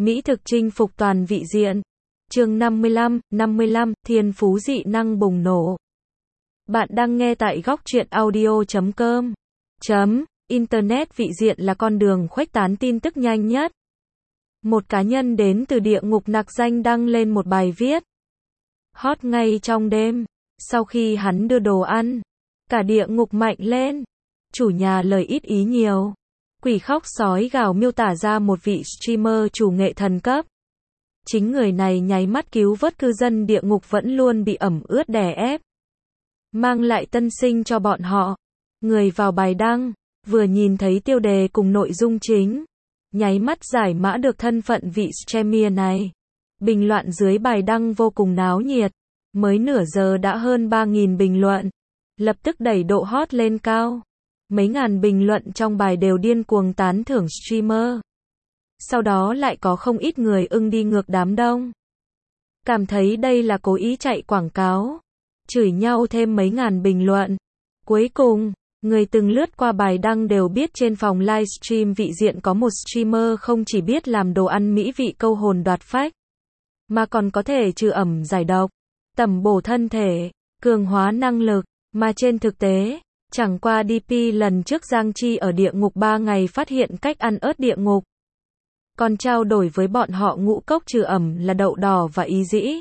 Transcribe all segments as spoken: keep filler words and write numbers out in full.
Mỹ thực chinh phục toàn vị diện. Chương năm mươi lăm, năm mươi lăm, thiên phú dị năng bùng nổ. Bạn đang nghe tại góc truyện audio chấm com. Chấm, Internet vị diện là con đường khuếch tán tin tức nhanh nhất. Một cá nhân đến từ địa ngục nặc danh đăng lên một bài viết. Hot ngay trong đêm. Sau khi hắn đưa đồ ăn, cả địa ngục mạnh lên. Chủ nhà lời ít ý nhiều. Quỷ khóc sói gào miêu tả ra một vị streamer chủ nghệ thần cấp. Chính người này nháy mắt cứu vớt cư dân địa ngục vẫn luôn bị ẩm ướt đè ép. Mang lại tân sinh cho bọn họ. Người vào bài đăng, vừa nhìn thấy tiêu đề cùng nội dung chính, nháy mắt giải mã được thân phận vị streamer này. Bình luận dưới bài đăng vô cùng náo nhiệt. Mới nửa giờ đã hơn ba nghìn bình luận. Lập tức đẩy độ hot lên cao. Mấy ngàn bình luận trong bài đều điên cuồng tán thưởng streamer. Sau đó lại có không ít người ưng đi ngược đám đông. Cảm thấy đây là cố ý chạy quảng cáo. Chửi nhau thêm mấy ngàn bình luận. Cuối cùng, người từng lướt qua bài đăng đều biết trên phòng livestream vị diện có một streamer không chỉ biết làm đồ ăn mỹ vị câu hồn đoạt phách, mà còn có thể trừ ẩm giải độc, tẩm bổ thân thể, cường hóa năng lực, mà trên thực tế, chẳng qua đê pê lần trước Giang Chi ở địa ngục ba ngày phát hiện cách ăn ớt địa ngục. Còn trao đổi với bọn họ ngũ cốc trừ ẩm là đậu đỏ và ý dĩ.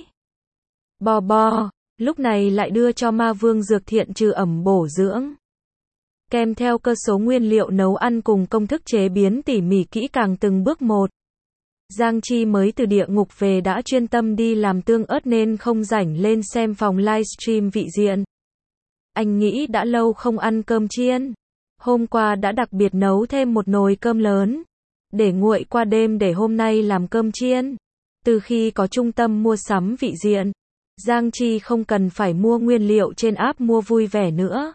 Bò bò, lúc này lại đưa cho ma vương dược thiện trừ ẩm bổ dưỡng. Kèm theo cơ số nguyên liệu nấu ăn cùng công thức chế biến tỉ mỉ kỹ càng từng bước một. Giang Chi mới từ địa ngục về đã chuyên tâm đi làm tương ớt nên không rảnh lên xem phòng livestream vị diện. Anh nghĩ đã lâu không ăn cơm chiên. Hôm qua đã đặc biệt nấu thêm một nồi cơm lớn. Để nguội qua đêm để hôm nay làm cơm chiên. Từ khi có trung tâm mua sắm vị diện, Giang Chi không cần phải mua nguyên liệu trên app mua vui vẻ nữa.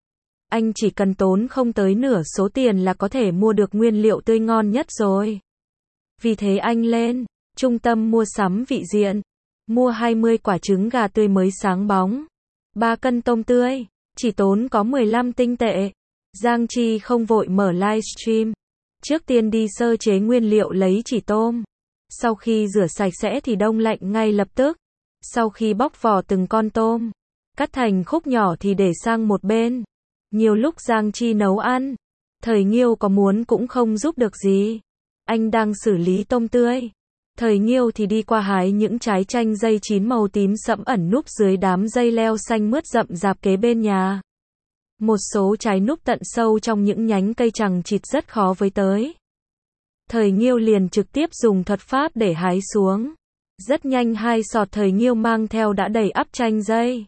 Anh chỉ cần tốn không tới nửa số tiền là có thể mua được nguyên liệu tươi ngon nhất rồi. Vì thế anh lên trung tâm mua sắm vị diện, mua hai mươi quả trứng gà tươi mới sáng bóng, ba cân tôm tươi, chỉ tốn có mười lăm tinh tệ. Giang Chi không vội mở livestream. Trước tiên đi sơ chế nguyên liệu lấy chỉ tôm. Sau khi rửa sạch sẽ thì đông lạnh ngay lập tức. Sau khi bóc vỏ từng con tôm, cắt thành khúc nhỏ thì để sang một bên. Nhiều lúc Giang Chi nấu ăn, Thời Nghiêu có muốn cũng không giúp được gì. Anh đang xử lý tôm tươi. Thời Nghiêu thì đi qua hái những trái chanh dây chín màu tím sẫm ẩn núp dưới đám dây leo xanh mướt rậm rạp kế bên nhà. Một số trái núp tận sâu trong những nhánh cây chằng chịt rất khó với tới. Thời Nghiêu liền trực tiếp dùng thuật pháp để hái xuống. Rất nhanh hai sọt Thời Nghiêu mang theo đã đầy ắp chanh dây.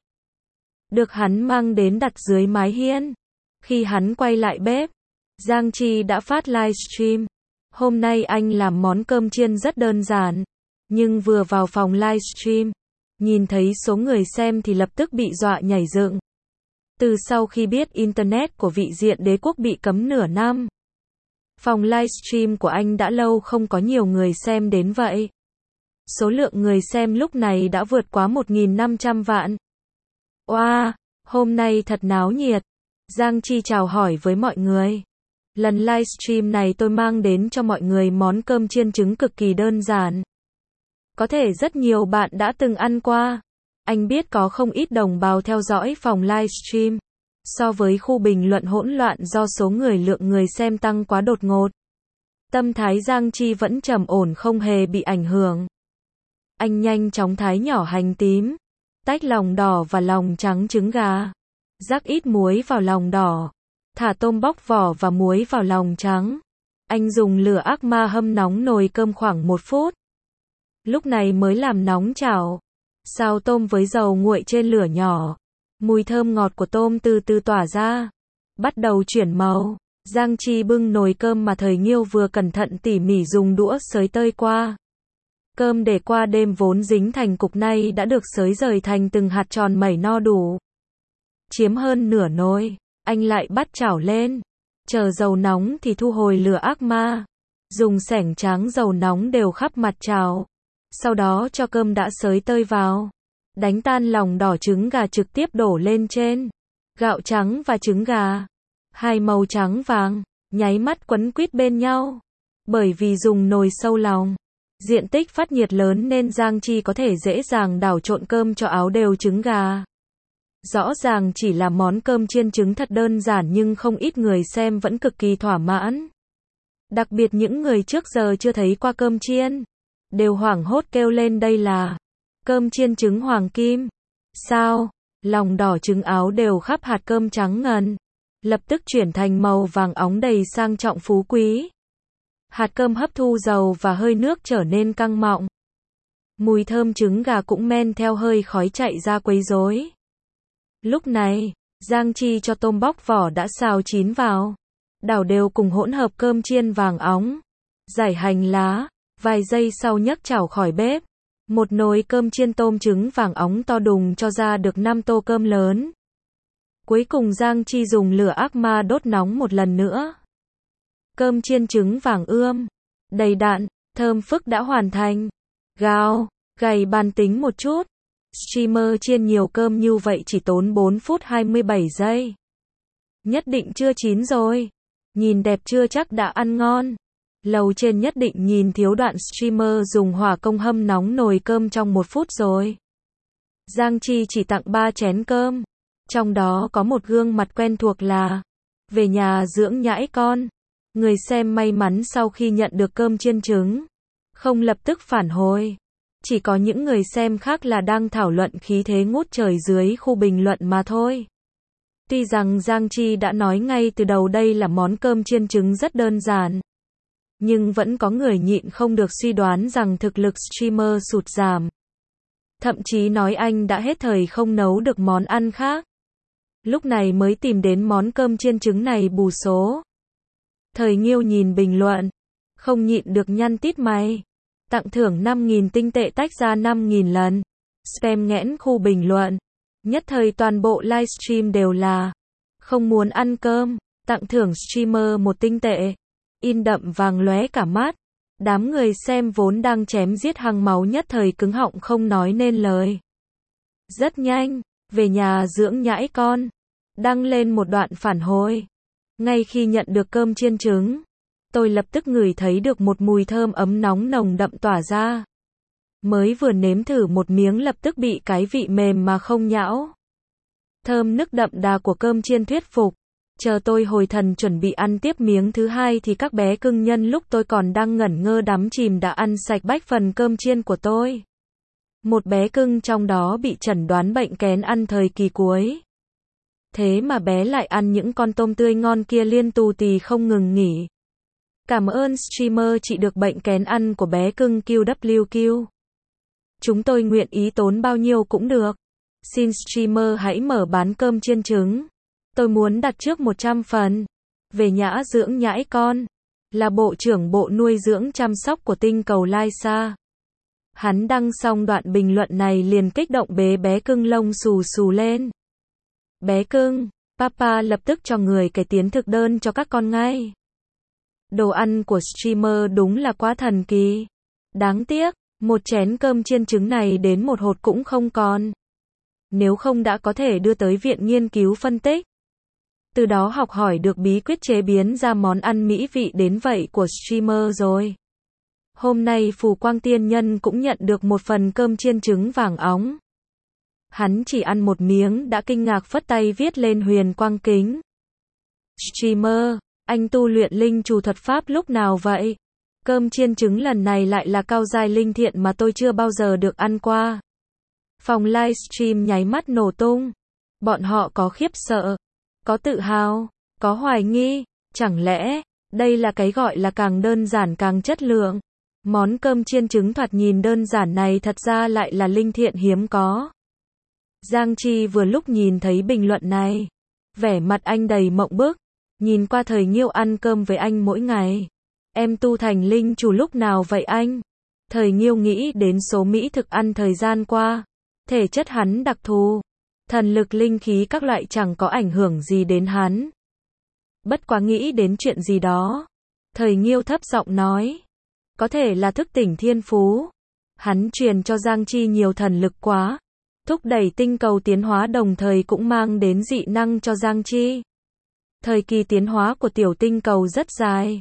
Được hắn mang đến đặt dưới mái hiên. Khi hắn quay lại bếp, Giang Chi đã phát livestream. Hôm nay anh làm món cơm chiên rất đơn giản. Nhưng vừa vào phòng livestream, nhìn thấy số người xem thì lập tức bị dọa nhảy dựng. Từ sau khi biết Internet của vị diện đế quốc bị cấm nửa năm, phòng livestream của anh đã lâu không có nhiều người xem đến vậy. Số lượng người xem lúc này đã vượt quá một nghìn năm trăm vạn. Oa, wow, hôm nay thật náo nhiệt. Giang Chi chào hỏi với mọi người. Lần livestream này tôi mang đến cho mọi người món cơm chiên trứng cực kỳ đơn giản. Có thể rất nhiều bạn đã từng ăn qua. Anh biết có không ít đồng bào theo dõi phòng livestream. So với khu bình luận hỗn loạn do số người lượng người xem tăng quá đột ngột, tâm thái Giang Chi vẫn trầm ổn không hề bị ảnh hưởng. Anh nhanh chóng thái nhỏ hành tím, tách lòng đỏ và lòng trắng trứng gà, rắc ít muối vào lòng đỏ, thả tôm bóc vỏ và muối vào lòng trắng. Anh dùng lửa ác ma hâm nóng nồi cơm khoảng một phút. Lúc này mới làm nóng chảo. Xào tôm với dầu nguội trên lửa nhỏ. Mùi thơm ngọt của tôm từ từ tỏa ra. Bắt đầu chuyển màu. Giang Chi bưng nồi cơm mà Thời Nghiêu vừa cẩn thận tỉ mỉ dùng đũa xới tơi qua. Cơm để qua đêm vốn dính thành cục nay đã được xới rời thành từng hạt tròn mẩy no đủ. Chiếm hơn nửa nồi. Anh lại bắt chảo lên. Chờ dầu nóng thì thu hồi lửa ác ma. Dùng xẻng tráng dầu nóng đều khắp mặt chảo. Sau đó cho cơm đã xới tơi vào. Đánh tan lòng đỏ trứng gà trực tiếp đổ lên trên. Gạo trắng và trứng gà. Hai màu trắng vàng, nháy mắt quấn quýt bên nhau. Bởi vì dùng nồi sâu lòng, Diện tích phát nhiệt lớn nên Giang Chi có thể dễ dàng đảo trộn cơm cho áo đều trứng gà. Rõ ràng chỉ là món cơm chiên trứng thật đơn giản nhưng không ít người xem vẫn cực kỳ thỏa mãn. Đặc biệt những người trước giờ chưa thấy qua cơm chiên, đều hoảng hốt kêu lên đây là cơm chiên trứng hoàng kim. Sao? Lòng đỏ trứng áo đều khắp hạt cơm trắng ngần, lập tức chuyển thành màu vàng óng đầy sang trọng phú quý. Hạt cơm hấp thu dầu và hơi nước trở nên căng mọng. Mùi thơm trứng gà cũng men theo hơi khói chạy ra quấy rối. Lúc này, Giang Chi cho tôm bóc vỏ đã xào chín vào, đảo đều cùng hỗn hợp cơm chiên vàng óng, rải hành lá, vài giây sau nhấc chảo khỏi bếp. Một nồi cơm chiên tôm trứng vàng óng to đùng cho ra được năm tô cơm lớn. Cuối cùng Giang Chi dùng lửa ác ma đốt nóng một lần nữa. Cơm chiên trứng vàng ươm, đầy đặn, thơm phức đã hoàn thành. Gào, gầy bàn tính một chút. Streamer chiên nhiều cơm như vậy chỉ tốn bốn phút hai mươi bảy giây. Nhất định chưa chín rồi. Nhìn đẹp chưa chắc đã ăn ngon. Lầu trên nhất định nhìn thiếu đoạn streamer dùng hỏa công hâm nóng nồi cơm trong một phút rồi. Giang Chi chỉ tặng ba chén cơm. Trong đó có một gương mặt quen thuộc là về nhà dưỡng nhãi con. Người xem may mắn sau khi nhận được cơm chiên trứng, không lập tức phản hồi. Chỉ có những người xem khác là đang thảo luận khí thế ngút trời dưới khu bình luận mà thôi. Tuy rằng Giang Chi đã nói ngay từ đầu đây là món cơm chiên trứng rất đơn giản, nhưng vẫn có người nhịn không được suy đoán rằng thực lực streamer sụt giảm. Thậm chí nói anh đã hết thời không nấu được món ăn khác. Lúc này mới tìm đến món cơm chiên trứng này bù số. Thời Nghiêu nhìn bình luận, không nhịn được nhăn tít mày. Tặng thưởng năm nghìn tinh tệ tách ra năm nghìn lần. Spam nghẽn khu bình luận. Nhất thời toàn bộ livestream đều là không muốn ăn cơm, tặng thưởng streamer một tinh tệ. In đậm vàng lóe cả mắt. Đám người xem vốn đang chém giết hăng máu nhất thời cứng họng không nói nên lời. Rất nhanh, về nhà dưỡng nhãi con, đăng lên một đoạn phản hồi. Ngay khi nhận được cơm chiên trứng, tôi lập tức ngửi thấy được một mùi thơm ấm nóng nồng đậm tỏa ra. Mới vừa nếm thử một miếng lập tức bị cái vị mềm mà không nhão. Thơm nức đậm đà của cơm chiên thuyết phục. Chờ tôi hồi thần chuẩn bị ăn tiếp miếng thứ hai thì các bé cưng nhân lúc tôi còn đang ngẩn ngơ đắm chìm đã ăn sạch bách phần cơm chiên của tôi. Một bé cưng trong đó bị chẩn đoán bệnh kén ăn thời kỳ cuối. Thế mà bé lại ăn những con tôm tươi ngon kia liên tù tì không ngừng nghỉ. Cảm ơn streamer chị được bệnh kén ăn của bé cưng Q W Q. Chúng tôi nguyện ý tốn bao nhiêu cũng được. Xin streamer hãy mở bán cơm chiên trứng. Tôi muốn đặt trước một trăm phần. Về nhã dưỡng nhãi con. Là bộ trưởng bộ nuôi dưỡng chăm sóc của tinh cầu Lai Sa. Hắn đăng xong đoạn bình luận này liền kích động bế bé cưng lông xù xù lên. Bé cưng, papa lập tức cho người cải tiến thực đơn cho các con ngay. Đồ ăn của streamer đúng là quá thần kỳ. Đáng tiếc, một chén cơm chiên trứng này đến một hột cũng không còn. Nếu không đã có thể đưa tới viện nghiên cứu phân tích. Từ đó học hỏi được bí quyết chế biến ra món ăn mỹ vị đến vậy của streamer rồi. Hôm nay Phù Quang Tiên Nhân cũng nhận được một phần cơm chiên trứng vàng óng. Hắn chỉ ăn một miếng đã kinh ngạc phất tay viết lên huyền quang kính. Streamer, anh tu luyện linh trù thuật pháp lúc nào vậy? Cơm chiên trứng lần này lại là cao giai linh thiện mà tôi chưa bao giờ được ăn qua. Phòng livestream nháy mắt nổ tung. Bọn họ có khiếp sợ, có tự hào, có hoài nghi. Chẳng lẽ, đây là cái gọi là càng đơn giản càng chất lượng? Món cơm chiên trứng thoạt nhìn đơn giản này thật ra lại là linh thiện hiếm có. Giang Chi vừa lúc nhìn thấy bình luận này. Vẻ mặt anh đầy mộng bức. Nhìn qua Thời Nghiêu ăn cơm với anh mỗi ngày. Em tu thành linh chủ lúc nào vậy anh? Thời Nghiêu nghĩ đến số mỹ thực ăn thời gian qua. Thể chất hắn đặc thù. Thần lực linh khí các loại chẳng có ảnh hưởng gì đến hắn. Bất quá nghĩ đến chuyện gì đó. Thời Nghiêu thấp giọng nói. Có thể là thức tỉnh thiên phú. Hắn truyền cho Giang Chi nhiều thần lực quá. Thúc đẩy tinh cầu tiến hóa đồng thời cũng mang đến dị năng cho Giang Chi. Thời kỳ tiến hóa của tiểu tinh cầu rất dài.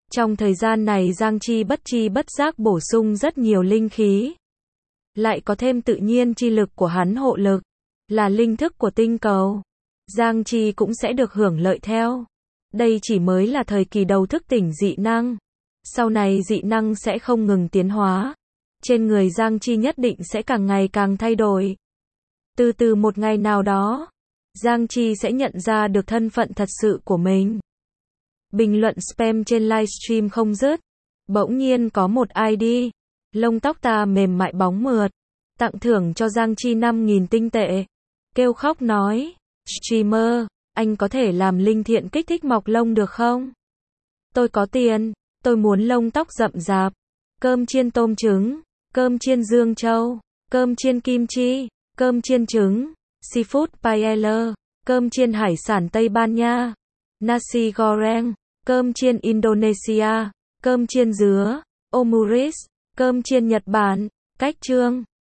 Trong thời gian này Giang Chi bất chi bất giác bổ sung rất nhiều linh khí. Lại có thêm tự nhiên chi lực của hắn hộ lực, là linh thức của tinh cầu. Giang Chi cũng sẽ được hưởng lợi theo. Đây chỉ mới là thời kỳ đầu thức tỉnh dị năng. Sau này dị năng sẽ không ngừng tiến hóa. Trên người Giang Chi nhất định sẽ càng ngày càng thay đổi. Từ từ một ngày nào đó, Giang Chi sẽ nhận ra được thân phận thật sự của mình. Bình luận spam trên livestream không dứt. Bỗng nhiên có một i đê. Lông tóc ta mềm mại bóng mượt. Tặng thưởng cho Giang Chi năm nghìn tinh tệ. Kêu khóc nói. Streamer, anh có thể làm linh thiện kích thích mọc lông được không? Tôi có tiền. Tôi muốn lông tóc rậm rạp. Cơm chiên tôm trứng. Cơm chiên dương châu. Cơm chiên kim chi. Cơm chiên trứng. Seafood paella. Cơm chiên hải sản Tây Ban Nha. Nasi goreng. Cơm chiên Indonesia. Cơm chiên dứa. Omurice. Cơm chiên Nhật Bản. Cách chương